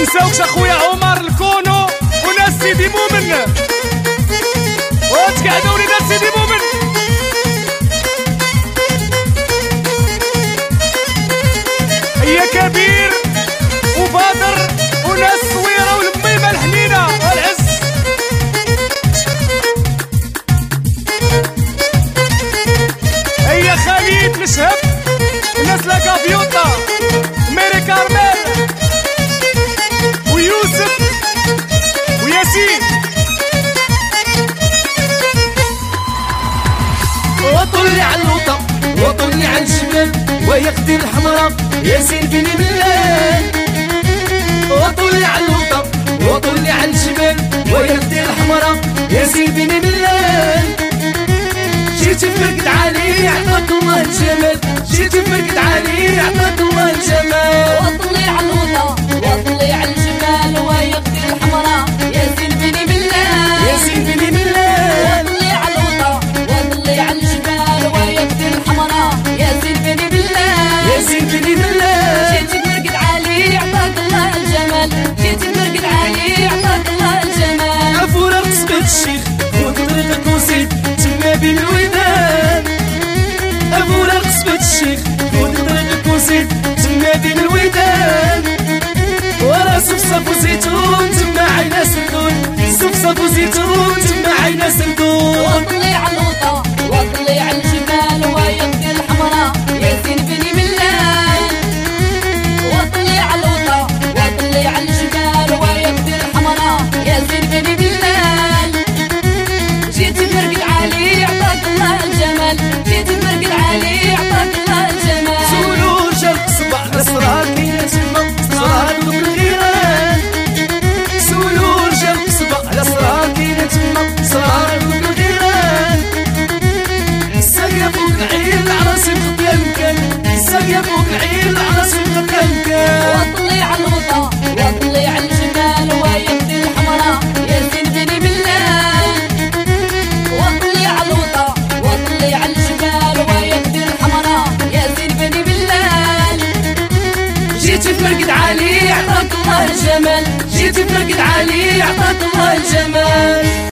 نساوكش اخويا عمر الكونو وناس سيدي مؤمن، وتقعدوا لي ناس سيدي مؤمن. هي كبير وبادر وناس صويره والميمه الحنينه والعز. هي خالد الشهب الناس لا كافيوطا ميري كارميل ويوسف وياسين. وطلي على الوطا وطلي على الجبال ويخدي الحمراء ياسين بن بلال. وطلي على الوطا وطلي على الجبال ويخدي الحمراء ياسين بن بلال. جيت فرقد علي عطاك الله الجمال، جيت فرقد علي عطاك الله الجمال. وطلي على الوطا وطلي على الجبال ويخدي الحمراء ياسين بن بلال، ياسين بن بلال. وطلي على الوطا وطلي على الجبال ويخدي الحمراء ياسين بن بلال، ياسين بن بلال. جيت فرقد علي عطاك الله الجمال، جيت فرقد علي عطاك الله الجمال. عفورة رقصبة الشيخ خود طريقك وسيد تما بين الودان. عفورة رقصبة الشيخ خود طريقك وسيد تما بين الودان. ورا صفصف وزيتون تما عينا سردون، صفصف وزيتون تما عينا سردون. وطلي على الوطا وطلي على الجبال ويخدي الحمراء ياسين بن بلال. وطلي على الوطا وطلي على الجبال ويخدي الحمراء ياسين بن بلال. جيت فرقد علي عطاك الله الجمال، جيت فرقد علي عطاك الله الجمال. سولو شرق صباح الاسرار كاينه تما صرار دوك الغيران. سولو شرق صباح الاسرار كاينه تما صرار دوك الغيران. الساقيه فوق العين العراس مخبيه مكان، الساقيه فوق العين العراس مخبيه مكان. وطلي على الوطا وطلي على الجبال ويخدي الحمراء ياسين بن بلال. وطلي على الوطا وطلي على الجبال ويخدي الحمراء ياسين بن بلال. جيت فرقد علي عطاك الله الجمال، جيت فرقد علي عطاك الله الجمال.